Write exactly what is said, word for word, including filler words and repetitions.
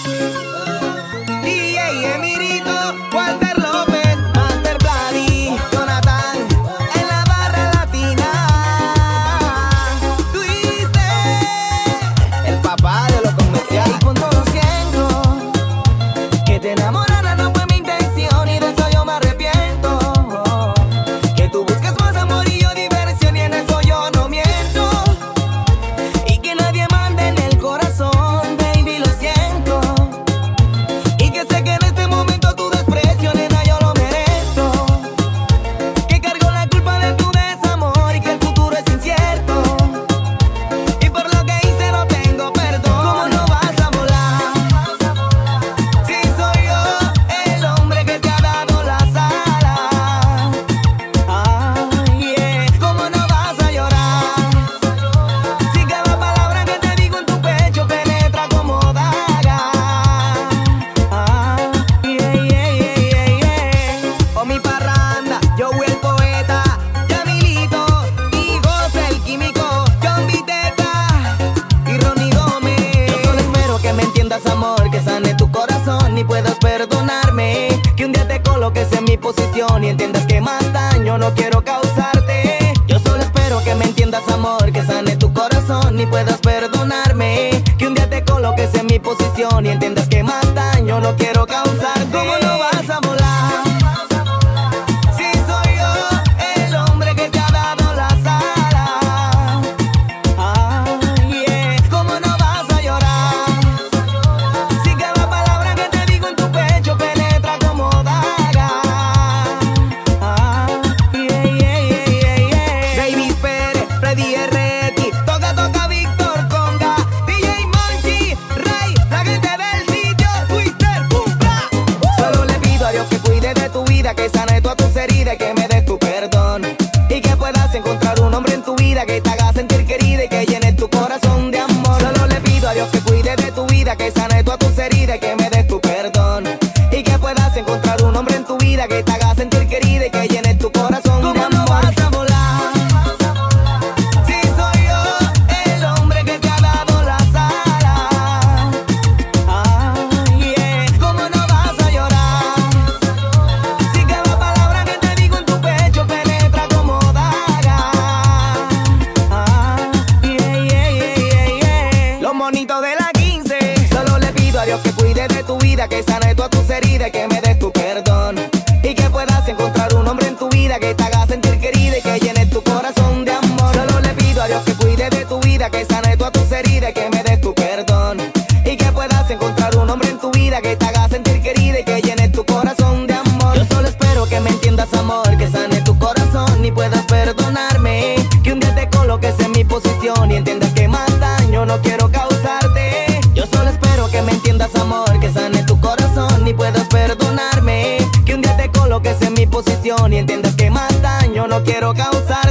D J Emirito, Walter López, Master Vladi, Jonathan, en la barra latina. Twister, el papá de los comerciales. Y punto doscientos, que te enamorara no fue mi intención y de eso yo me arrepiento. Que tú buscas más amor y yo diversión y en eso yo no miento. Y que nadie mande en el corazón, baby, lo siento. Y que sé que en este momento tu desprecio, nena, yo lo merezco. Que cargo la culpa de tu desamor y que el futuro es incierto. Y por lo que hice no tengo perdón. ¿Cómo no vas a volar? Si soy yo el hombre que te ha dado las alas. Ay, yeah. ¿Cómo no vas a llorar? Si cada palabra que te digo en tu pecho penetra como daga. Ah, yeah, yeah, yeah, yeah, yeah. Oh, mi parranda, yo el poeta, Yamilito y José el químico, John Viteta y Ronnie Gómez. Yo solo espero que me entiendas, amor, que sane tu corazón y puedas perdonarme. Que un día te coloques en mi posición y entiendas que más daño no quiero causarte. Yo solo espero que me entiendas, amor, que sane tu corazón y puedas perdonarme. Que un día te coloques en mi posición y entiendas que más daño no quiero causarte. ¿Cómo no vas a volar? Si soy yo el hombre que te ha dado las alas. Ay, yeah. ¿Cómo no vas a llorar? Si cada palabra que te digo en tu pecho penetra como daga. Ah, yeah, yeah, yeah, yeah, yeah. Baby Pérez, Freddy R X, toca, toca Víctor Conga, D J Monchi, Rey, la gente del sitio, Twister, pum, bla. Solo le pido a Dios que cuide de tu vida, que sane todas tus heridas y que me des tu perdón. Y que puedas encontrar un hombre en tu vida que te haga sentir querida y que llene tu corazón de amor. Solo le pido a Dios que cuide de tu vida, que sane todas tus heridas y que me des tu perdón. Y que puedas encontrar un hombre en tu vida que te haga sentir querida y que llene tu corazón de amor. ¿Cómo no vas a volar? Si soy yo el hombre que te ha dado las alas. Ay, yeah. ¿Cómo no vas a llorar? Si cada palabra que te digo en tu pecho penetra como daga. Ah, yeah, yeah, yeah, yeah, yeah. Los monitos de la quince. Solo le pido a Dios que cuide de tu vida, que sane todas tus heridas y que me des tu perdón. Y que puedas encontrar un hombre en tu vida que te haga sentir querida y que llene tu corazón de amor. Solo le pido a Dios que cuide de tu vida, que sane todas tus heridas y que me des tu perdón. Y que puedas encontrar un hombre en tu vida que te haga sentir querida y que llene tu corazón de amor. Yo solo espero que me entiendas, amor, que sane tu corazón y puedas perdonarme. Que un día te coloques en mi posición y entiendas que más daño no quiero causarte. Yo solo espero que me entiendas, amor, que sane tu corazón y puedas perdonarme. Que un día te coloques en mi posición y entiendas que más daño no quiero causar.